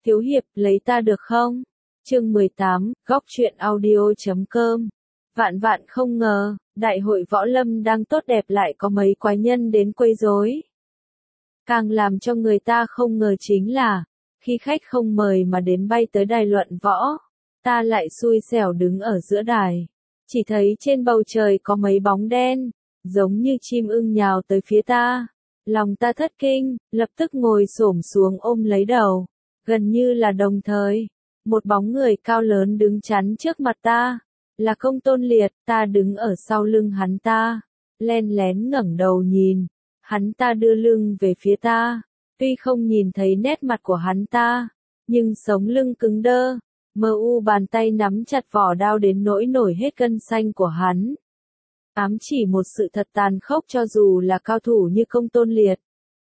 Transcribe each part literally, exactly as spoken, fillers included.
Thiếu hiệp, lấy ta được không? Chương mười tám, góc truyện audio.com. Vạn vạn không ngờ, đại hội võ lâm đang tốt đẹp lại có mấy quái nhân đến quấy rối. Càng làm cho người ta không ngờ chính là, khi khách không mời mà đến bay tới đài luận võ, ta lại xui xẻo đứng ở giữa đài. Chỉ thấy trên bầu trời có mấy bóng đen, giống như chim ưng nhào tới phía ta. Lòng ta thất kinh, lập tức ngồi xổm xuống ôm lấy đầu. Gần như là đồng thời, một bóng người cao lớn đứng chắn trước mặt ta, là Công Tôn Liệt. Ta đứng ở sau lưng hắn ta, len lén ngẩng đầu nhìn, hắn ta đưa lưng về phía ta, tuy không nhìn thấy nét mặt của hắn ta, nhưng sống lưng cứng đơ, mờ u bàn tay nắm chặt vỏ đao đến nỗi nổi hết gân xanh của hắn. Ám chỉ một sự thật tàn khốc, cho dù là cao thủ như Công Tôn Liệt,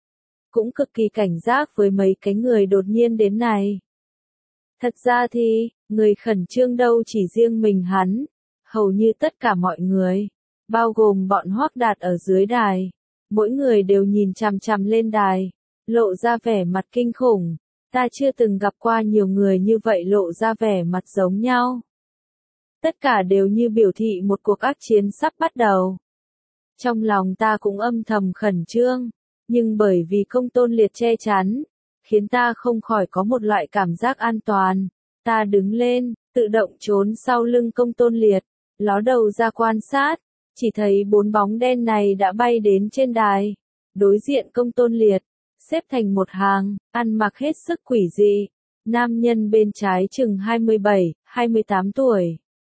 cũng cực kỳ cảnh giác với mấy cái người đột nhiên đến này. Thật ra thì, người khẩn trương đâu chỉ riêng mình hắn, hầu như tất cả mọi người, bao gồm bọn Hoắc Đạt ở dưới đài, mỗi người đều nhìn chằm chằm lên đài, lộ ra vẻ mặt kinh khủng. Ta chưa từng gặp qua nhiều người như vậy lộ ra vẻ mặt giống nhau. Tất cả đều như biểu thị một cuộc ác chiến sắp bắt đầu. Trong lòng ta cũng âm thầm khẩn trương, nhưng bởi vì Công Tôn Liệt che chắn, khiến ta không khỏi có một loại cảm giác an toàn. Ta đứng lên, tự động trốn sau lưng Công Tôn Liệt, ló đầu ra quan sát, chỉ thấy bốn bóng đen này đã bay đến trên đài, đối diện Công Tôn Liệt, xếp thành một hàng, ăn mặc hết sức quỷ dị. Nam nhân bên trái chừng hai mươi bảy, hai mươi tám tuổi,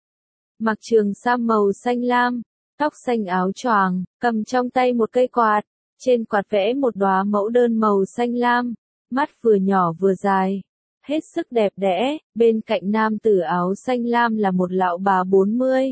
mặc trường sam màu xanh lam, tóc xanh áo choàng, cầm trong tay một cây quạt, trên quạt vẽ một đóa mẫu đơn màu xanh lam, mắt vừa nhỏ vừa dài, hết sức đẹp đẽ. Bên cạnh nam tử áo xanh lam là một lão bà bốn mươi,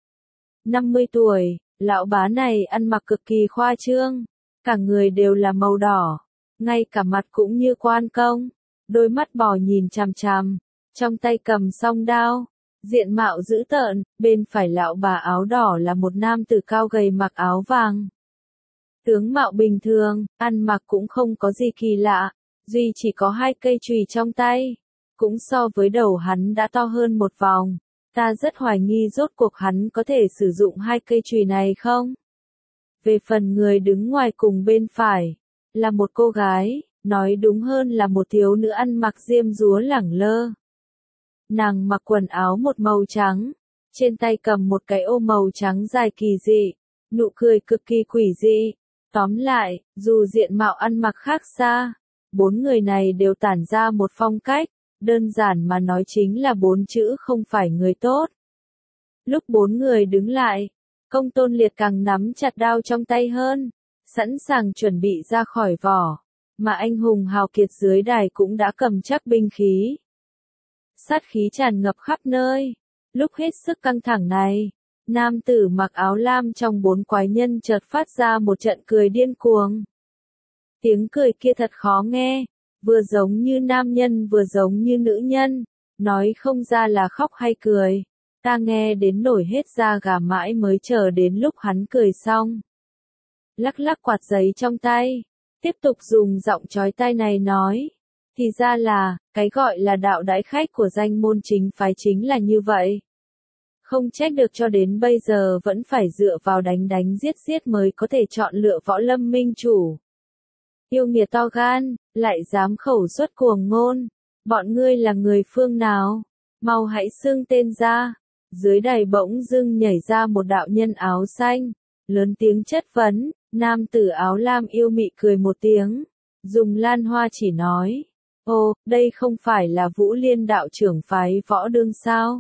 năm mươi tuổi, lão bá này ăn mặc cực kỳ khoa trương, cả người đều là màu đỏ, ngay cả mặt cũng như quan công, đôi mắt bò nhìn chằm chằm, trong tay cầm song đao, diện mạo dữ tợn. Bên phải lão bà áo đỏ là một nam tử cao gầy mặc áo vàng. Tướng mạo bình thường, ăn mặc cũng không có gì kỳ lạ, duy chỉ có hai cây chùy trong tay, cũng so với đầu hắn đã to hơn một vòng. Ta rất hoài nghi rốt cuộc hắn có thể sử dụng hai cây chùy này không? Về phần người đứng ngoài cùng bên phải, là một cô gái, nói đúng hơn là một thiếu nữ ăn mặc diêm dúa lẳng lơ. Nàng mặc quần áo một màu trắng, trên tay cầm một cái ô màu trắng dài kỳ dị, nụ cười cực kỳ quỷ dị. Tóm lại, dù diện mạo ăn mặc khác xa, bốn người này đều tản ra một phong cách, đơn giản mà nói chính là bốn chữ không phải người tốt. Lúc bốn người đứng lại, Công Tôn Liệt càng nắm chặt đao trong tay hơn, sẵn sàng chuẩn bị ra khỏi vỏ, mà anh hùng hào kiệt dưới đài cũng đã cầm chắc binh khí. Sát khí tràn ngập khắp nơi. Lúc hết sức căng thẳng này, nam tử mặc áo lam trong bốn quái nhân chợt phát ra một trận cười điên cuồng. Tiếng cười kia thật khó nghe, vừa giống như nam nhân vừa giống như nữ nhân, nói không ra là khóc hay cười. Ta nghe đến nổi hết da gà mãi mới chờ đến lúc hắn cười xong. Lắc lắc quạt giấy trong tay, tiếp tục dùng giọng chói tai này nói. Thì ra là, cái gọi là đạo đãi khách của danh môn chính phái chính là như vậy. Không trách được cho đến bây giờ vẫn phải dựa vào đánh đánh giết giết mới có thể chọn lựa võ lâm minh chủ. Yêu nghiệt to gan, lại dám khẩu xuất cuồng ngôn. Bọn ngươi là người phương nào? Mau hãy xưng tên ra. Dưới đài bỗng dưng nhảy ra một đạo nhân áo xanh, lớn tiếng chất vấn. Nam tử áo lam yêu mị cười một tiếng, dùng lan hoa chỉ nói. Ồ, đây không phải là Vũ Liên đạo trưởng phái võ đương sao?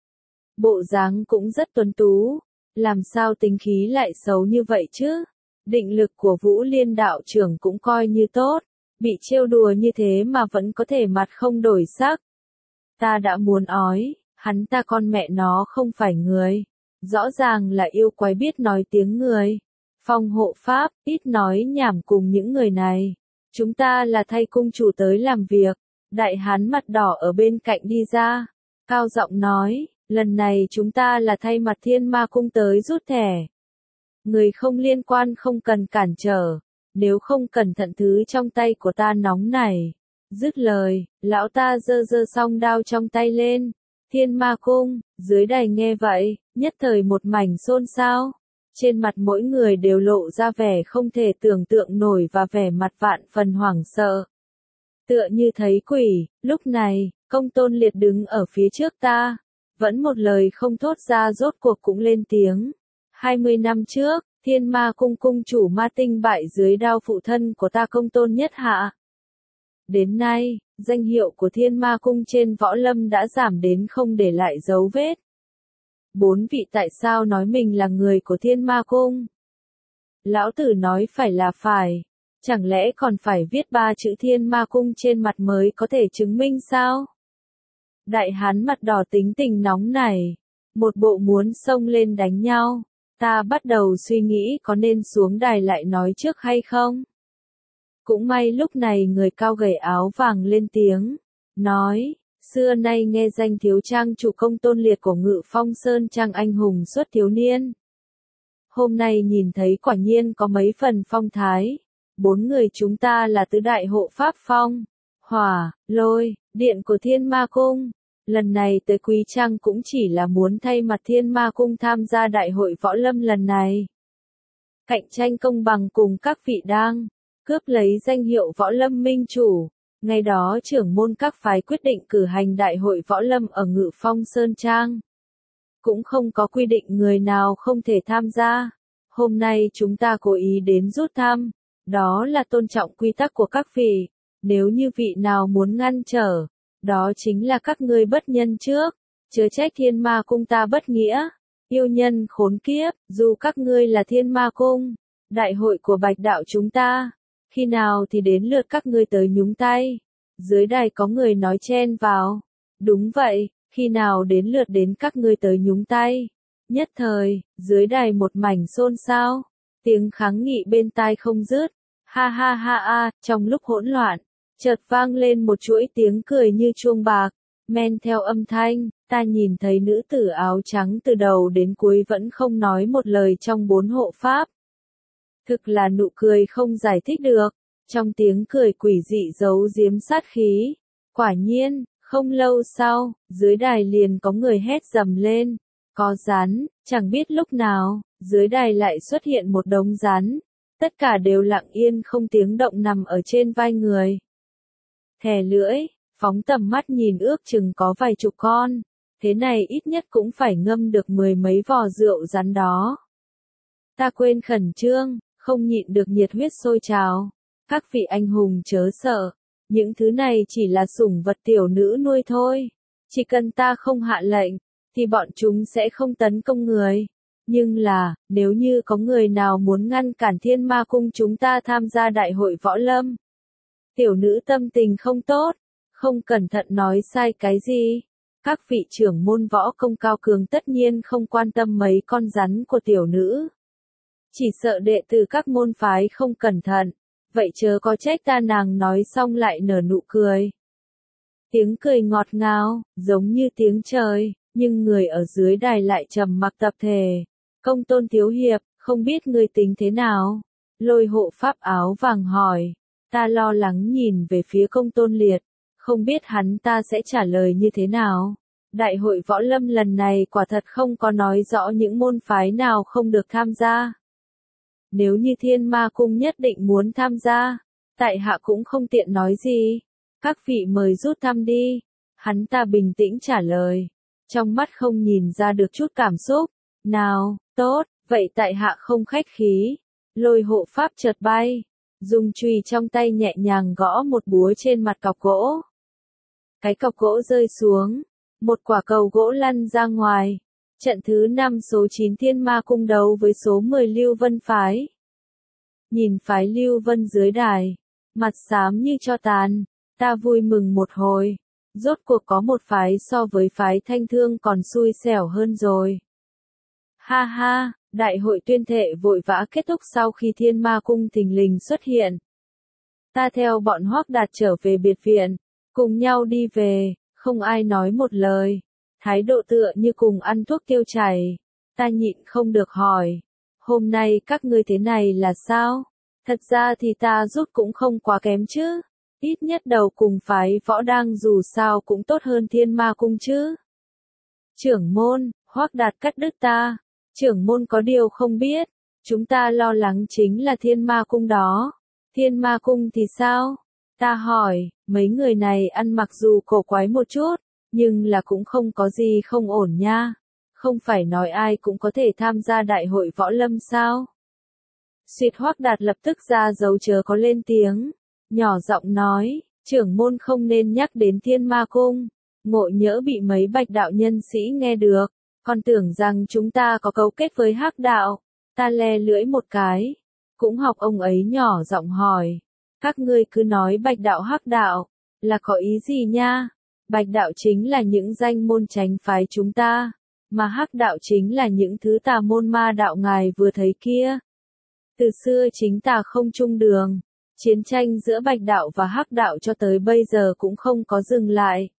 Bộ dáng cũng rất tuấn tú, làm sao tính khí lại xấu như vậy chứ? Định lực của Vũ Liên đạo trưởng cũng coi như tốt, bị trêu đùa như thế mà vẫn có thể mặt không đổi sắc. Ta đã muốn ói, hắn ta con mẹ nó không phải người, rõ ràng là yêu quái biết nói tiếng người. Phong hộ pháp, ít nói nhảm cùng những người này. Chúng ta là thay cung chủ tới làm việc. Đại hán mặt đỏ ở bên cạnh đi ra, cao giọng nói, lần này chúng ta là thay mặt Thiên Ma cung tới rút thẻ. Người không liên quan không cần cản trở, nếu không cẩn thận thứ trong tay của ta nóng này, Dứt lời, lão ta giơ giơ song đao trong tay lên. Thiên Ma Cung, dưới đài nghe vậy, nhất thời một mảnh xôn xao. Trên mặt mỗi người đều lộ ra vẻ không thể tưởng tượng nổi và vẻ mặt vạn phần hoảng sợ. Tựa như thấy quỷ, lúc này, Công Tôn Liệt đứng ở phía trước ta. Vẫn một lời không thốt ra rốt cuộc cũng lên tiếng. hai mươi năm trước, Thiên Ma Cung cung chủ Ma Tinh bại dưới đao phụ thân của ta Công Tôn Nhất Hạ. Đến nay, danh hiệu của Thiên Ma Cung trên võ lâm đã giảm đến không để lại dấu vết. Bốn vị tại sao nói mình là người của Thiên Ma Cung? Lão tử nói phải là phải. Chẳng lẽ còn phải viết ba chữ Thiên Ma Cung trên mặt mới có thể chứng minh sao? Đại hán mặt đỏ tính tình nóng này. Một bộ muốn xông lên đánh nhau. Ta bắt đầu suy nghĩ có nên xuống đài lại nói trước hay không? Cũng may lúc này người cao gầy áo vàng lên tiếng. Nói, xưa nay nghe danh thiếu trang chủ Công Tôn Liệt của Ngự Phong Sơn Trang anh hùng xuất thiếu niên. Hôm nay nhìn thấy quả nhiên có mấy phần phong thái. Bốn người chúng ta là tứ đại hộ pháp phong, hỏa, lôi, điện của Thiên Ma Cung. Lần này tới Quý Trang cũng chỉ là muốn thay mặt Thiên Ma Cung tham gia đại hội võ lâm lần này. Cạnh tranh công bằng cùng các vị đang cướp lấy danh hiệu võ lâm minh chủ. Ngày đó trưởng môn các phái quyết định cử hành đại hội võ lâm ở Ngự Phong Sơn Trang. Cũng không có quy định người nào không thể tham gia. Hôm nay chúng ta cố ý đến rút thăm. Đó là tôn trọng quy tắc của các vị. Nếu như vị nào muốn ngăn trở, đó chính là các ngươi bất nhân trước. Chớ trách Thiên Ma Cung ta bất nghĩa. Yêu nhân khốn kiếp, dù các ngươi là Thiên Ma Cung, đại hội của Bạch đạo chúng ta, khi nào thì đến lượt các ngươi tới nhúng tay. Dưới đài có người nói chen vào. Đúng vậy, khi nào đến lượt đến các ngươi tới nhúng tay. Nhất thời, dưới đài một mảnh xôn xao. Tiếng kháng nghị bên tai không dứt. Ha ha ha a, trong lúc hỗn loạn, chợt vang lên một chuỗi tiếng cười như chuông bạc. Men theo âm thanh, ta nhìn thấy nữ tử áo trắng từ đầu đến cuối vẫn không nói một lời trong bốn hộ pháp. Thực là nụ cười không giải thích được. Trong tiếng cười quỷ dị giấu giếm sát khí. Quả nhiên, không lâu sau, dưới đài liền có người hét dầm lên. Có rắn, chẳng biết lúc nào, dưới đài lại xuất hiện một đống rắn. Tất cả đều lặng yên không tiếng động nằm ở trên vai người. Thè lưỡi, phóng tầm mắt nhìn ước chừng có vài chục con. Thế này ít nhất cũng phải ngâm được mười mấy vò rượu rắn đó. Ta quên khẩn trương, không nhịn được nhiệt huyết sôi trào. Các vị anh hùng chớ sợ. Những thứ này chỉ là sủng vật tiểu nữ nuôi thôi. Chỉ cần ta không hạ lệnh, thì bọn chúng sẽ không tấn công người. Nhưng là, nếu như có người nào muốn ngăn cản Thiên Ma Cung chúng ta tham gia đại hội võ lâm. Tiểu nữ tâm tình không tốt, không cẩn thận nói sai cái gì. Các vị trưởng môn võ công cao cường tất nhiên không quan tâm mấy con rắn của tiểu nữ. Chỉ sợ đệ tử các môn phái không cẩn thận. Vậy chớ có trách ta. Nàng nói xong lại nở nụ cười. Tiếng cười ngọt ngào, giống như tiếng trời, nhưng người ở dưới đài lại trầm mặc tập thể. Công Tôn thiếu hiệp, không biết ngươi tính thế nào? Lôi hộ pháp áo vàng hỏi. Ta lo lắng nhìn về phía Công Tôn Liệt, không biết hắn ta sẽ trả lời như thế nào. Đại hội võ lâm lần này quả thật không có nói rõ những môn phái nào không được tham gia. Nếu như Thiên Ma Cung nhất định muốn tham gia, tại hạ cũng không tiện nói gì. Các vị mời rút thăm đi. Hắn ta bình tĩnh trả lời. Trong mắt không nhìn ra được chút cảm xúc. Nào, tốt, vậy tại hạ không khách khí. Lôi hộ pháp chợt bay. Dùng chùy trong tay nhẹ nhàng gõ một búa trên mặt cọc gỗ. Cái cọc gỗ rơi xuống. Một quả cầu gỗ lăn ra ngoài. Trận thứ năm số chín Thiên Ma Cung đấu với số mười Lưu Vân Phái. Nhìn phái Lưu Vân dưới đài. Mặt xám như tro tàn. Ta vui mừng một hồi. Rốt cuộc có một phái so với phái Thanh Thương còn xui xẻo hơn rồi. Ha ha, đại hội tuyên thệ vội vã kết thúc sau khi Thiên Ma Cung thình lình xuất hiện. Ta theo bọn Hoắc Đạt trở về biệt viện. Cùng nhau đi về, không ai nói một lời. Thái độ tựa như cùng ăn thuốc tiêu chảy. Ta nhịn không được hỏi. Hôm nay các ngươi thế này là sao? Thật ra thì ta rút cũng không quá kém chứ. Ít nhất đầu cùng phái võ đang dù sao cũng tốt hơn thiên ma cung chứ. Trưởng môn, Hoắc Đạt cắt đứt ta. Trưởng môn có điều không biết. Chúng ta lo lắng chính là thiên ma cung đó. Thiên ma cung thì sao? Ta hỏi, mấy người này ăn mặc dù cổ quái một chút, nhưng là cũng không có gì không ổn nha. Không phải nói ai cũng có thể tham gia đại hội võ lâm sao? Xuyệt Hoắc Đạt lập tức ra dấu chớ có lên tiếng. Nhỏ giọng nói, trưởng môn không nên nhắc đến thiên ma cung. Ngộ nhỡ bị mấy bạch đạo nhân sĩ nghe được. Còn tưởng rằng chúng ta có cấu kết với Hắc đạo. Ta le lưỡi một cái. Cũng học ông ấy nhỏ giọng hỏi. Các ngươi cứ nói bạch đạo Hắc đạo. Là có ý gì nha? Bạch đạo chính là những danh môn tránh phái chúng ta. Mà Hắc đạo chính là những thứ tà môn ma đạo ngài vừa thấy kia. Từ xưa chính tà không chung đường. Chiến tranh giữa bạch đạo và Hắc đạo cho tới bây giờ cũng không có dừng lại.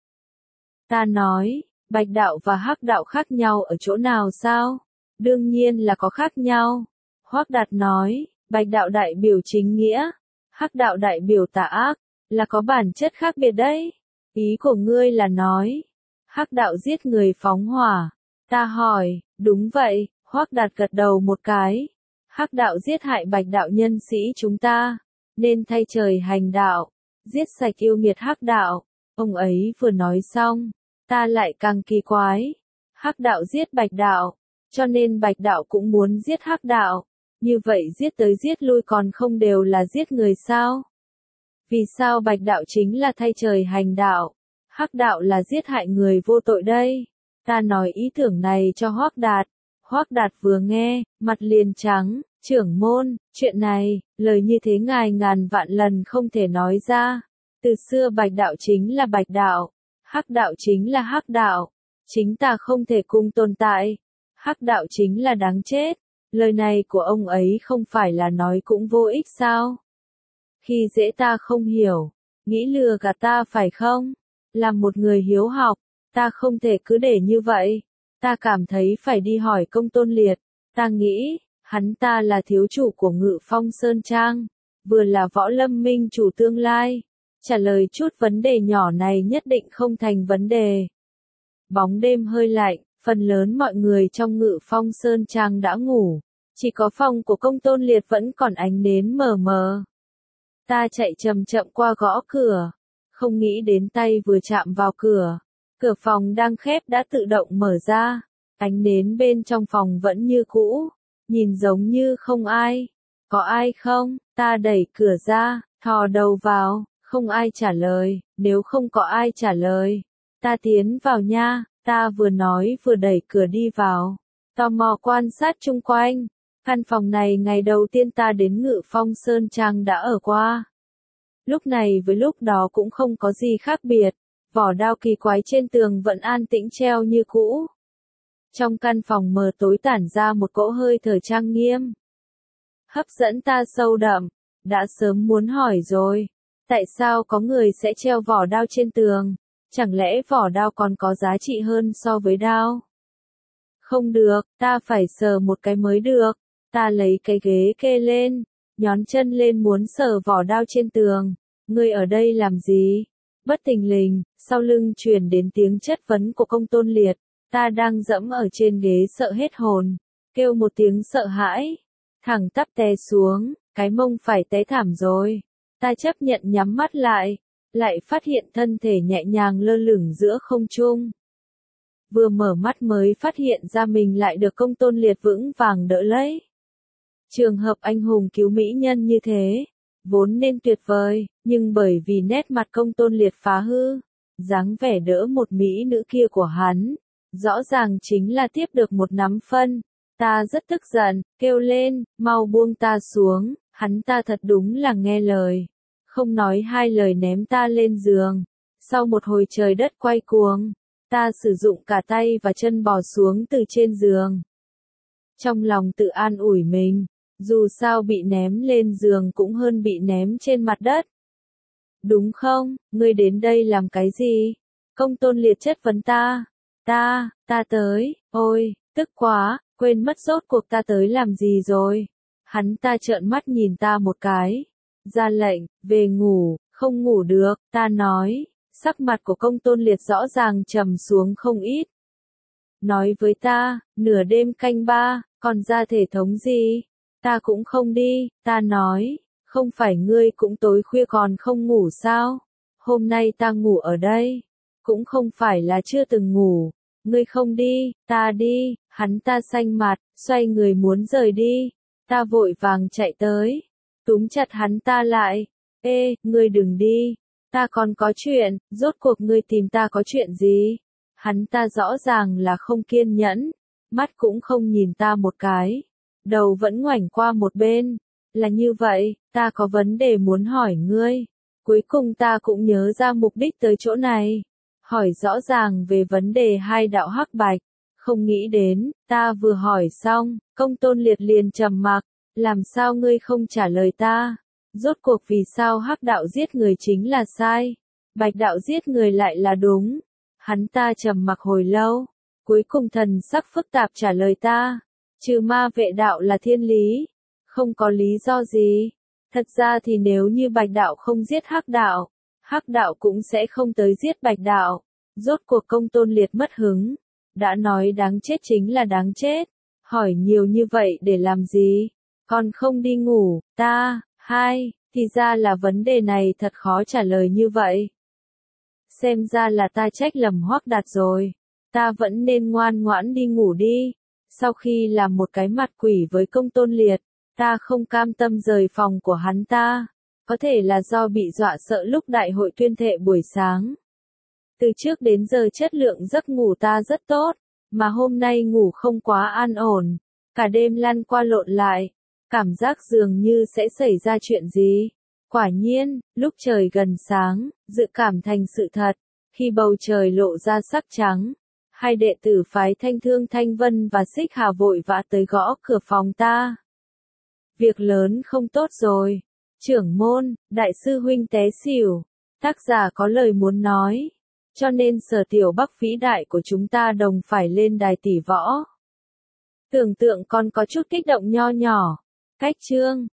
Ta nói, bạch đạo và Hắc đạo khác nhau ở chỗ nào sao? Đương nhiên là có khác nhau. Hoắc Đạt nói, bạch đạo đại biểu chính nghĩa, Hắc đạo đại biểu tà ác, là có bản chất khác biệt đấy. Ý của ngươi là nói, Hắc đạo giết người phóng hỏa. Ta hỏi, đúng vậy, Hoắc Đạt gật đầu một cái. Hắc đạo giết hại bạch đạo nhân sĩ chúng ta, nên thay trời hành đạo, giết sạch yêu nghiệt Hắc đạo. Ông ấy vừa nói xong, ta lại càng kỳ quái. Hắc đạo giết bạch đạo, cho nên bạch đạo cũng muốn giết Hắc đạo. Như vậy giết tới giết lui còn không đều là giết người sao? Vì sao bạch đạo chính là thay trời hành đạo, Hắc đạo là giết hại người vô tội đây? Ta nói ý tưởng này cho Hoắc Đạt. Hoắc Đạt vừa nghe, mặt liền trắng. Trưởng môn, chuyện này, lời như thế ngài ngàn vạn lần không thể nói ra. Từ xưa bạch đạo chính là bạch đạo, Hắc đạo chính là Hắc đạo. Chính ta không thể cùng tồn tại. Hắc đạo chính là đáng chết. Lời này của ông ấy không phải là nói cũng vô ích sao? Khi dễ ta không hiểu, nghĩ lừa gạt ta phải không? Làm một người hiếu học, ta không thể cứ để như vậy. Ta cảm thấy phải đi hỏi Công Tôn Liệt. Ta nghĩ, hắn ta là thiếu chủ của Ngự Phong Sơn Trang, vừa là võ lâm minh chủ tương lai. Trả lời chút vấn đề nhỏ này nhất định không thành vấn đề. Bóng đêm hơi lạnh, phần lớn mọi người trong Ngự Phong Sơn Trang đã ngủ. Chỉ có phòng của Công Tôn Liệt vẫn còn ánh nến mờ mờ. Ta chạy chậm chậm qua gõ cửa. Không nghĩ đến tay vừa chạm vào cửa. Cửa phòng đang khép đã tự động mở ra. Ánh nến bên trong phòng vẫn như cũ. Nhìn giống như không ai. Có ai không? Ta đẩy cửa ra, thò đầu vào. Không ai trả lời. Nếu không có ai trả lời, ta tiến vào nha. Ta vừa nói vừa đẩy cửa đi vào. Tò mò quan sát chung quanh. Căn phòng này ngày đầu tiên ta đến Ngự Phong Sơn Trang đã ở qua. Lúc này với lúc đó cũng không có gì khác biệt. Vỏ đao kỳ quái trên tường vẫn an tĩnh treo như cũ. Trong căn phòng mờ tối tản ra một cỗ hơi thở trang nghiêm. Hấp dẫn ta sâu đậm. Đã sớm muốn hỏi rồi. Tại sao có người sẽ treo vỏ đao trên tường? Chẳng lẽ vỏ đao còn có giá trị hơn so với đao? Không được, ta phải sờ một cái mới được. Ta lấy cái ghế kê lên, nhón chân lên muốn sờ vỏ đao trên tường. Ngươi ở đây làm gì? Bất thình lình, sau lưng truyền đến tiếng chất vấn của Công Tôn Liệt. Ta đang dẫm ở trên ghế sợ hết hồn, kêu một tiếng sợ hãi, thẳng tắp té xuống, cái mông phải té thảm rồi. Ta chấp nhận nhắm mắt lại, lại phát hiện thân thể nhẹ nhàng lơ lửng giữa không trung. Vừa mở mắt mới phát hiện ra mình lại được Công Tôn Liệt vững vàng đỡ lấy. Trường hợp anh hùng cứu mỹ nhân như thế, vốn nên tuyệt vời, nhưng bởi vì nét mặt Công Tôn Liệt phá hư, dáng vẻ đỡ một mỹ nữ kia của hắn, rõ ràng chính là tiếp được một nắm phân. Ta rất tức giận, kêu lên, mau buông ta xuống, hắn ta thật đúng là nghe lời. Không nói hai lời ném ta lên giường. Sau một hồi trời đất quay cuồng, ta sử dụng cả tay và chân bò xuống từ trên giường. Trong lòng tự an ủi mình, dù sao bị ném lên giường cũng hơn bị ném trên mặt đất. Đúng không, ngươi đến đây làm cái gì? Công Tôn Liệt chất vấn ta. Ta, ta tới, ôi, tức quá, quên mất rốt cuộc ta tới làm gì rồi. Hắn ta trợn mắt nhìn ta một cái, ra lệnh, về ngủ, Không ngủ được, ta nói. Sắc mặt của Công Tôn Liệt rõ ràng trầm xuống không ít. Nói với ta, nửa đêm canh ba, còn ra thể thống gì? Ta cũng không đi, ta nói, không phải ngươi cũng tối khuya còn không ngủ sao? Hôm nay ta ngủ ở đây, cũng không phải là chưa từng ngủ. Ngươi không đi, ta đi, hắn ta xanh mặt, xoay người muốn rời đi. Ta vội vàng chạy tới, túm chặt hắn ta lại. Ê, ngươi đừng đi, ta còn có chuyện, rốt cuộc ngươi tìm ta có chuyện gì? Hắn ta rõ ràng là không kiên nhẫn, mắt cũng không nhìn ta một cái, đầu vẫn ngoảnh qua một bên. Là như vậy, ta có vấn đề muốn hỏi ngươi. Cuối cùng ta cũng nhớ ra mục đích tới chỗ này. Hỏi rõ ràng về vấn đề hai đạo hắc bạch. Không nghĩ đến, ta vừa hỏi xong, Công Tôn Liệt liền trầm mặc. Làm sao ngươi không trả lời ta? Rốt cuộc vì sao hắc đạo giết người chính là sai, bạch đạo giết người lại là đúng? Hắn ta trầm mặc hồi lâu, cuối cùng thần sắc phức tạp trả lời ta, trừ ma vệ đạo là thiên lý, không có lý do gì. Thật ra thì nếu như bạch đạo không giết hắc đạo, hắc đạo cũng sẽ không tới giết bạch đạo. Rốt cuộc Công Tôn Liệt mất hứng, đã nói đáng chết chính là đáng chết, hỏi nhiều như vậy để làm gì? Còn không đi ngủ, ta, hai, thì ra là vấn đề này thật khó trả lời như vậy. Xem ra là ta trách lầm Hoắc Đạt rồi, ta vẫn nên ngoan ngoãn đi ngủ đi. Sau khi làm một cái mặt quỷ với Công Tôn Liệt, ta không cam tâm rời phòng của hắn ta, có thể là do bị dọa sợ lúc đại hội tuyên thệ buổi sáng. Từ trước đến giờ chất lượng giấc ngủ ta rất tốt, mà hôm nay ngủ không quá an ổn, cả đêm lăn qua lộn lại, cảm giác dường như sẽ xảy ra chuyện gì. Quả nhiên, lúc trời gần sáng, dự cảm thành sự thật, khi bầu trời lộ ra sắc trắng, hai đệ tử phái Thanh Thương Thanh Vân và Xích Hà vội vã tới gõ cửa phòng ta. Việc lớn không tốt rồi. Trưởng môn, đại sư huynh té xỉu. Tác giả có lời muốn nói. Cho nên Sở Tiểu Bắc vĩ đại của chúng ta đồng phải lên đài tỷ võ. Tưởng tượng còn có chút kích động nho nhỏ. Cách chương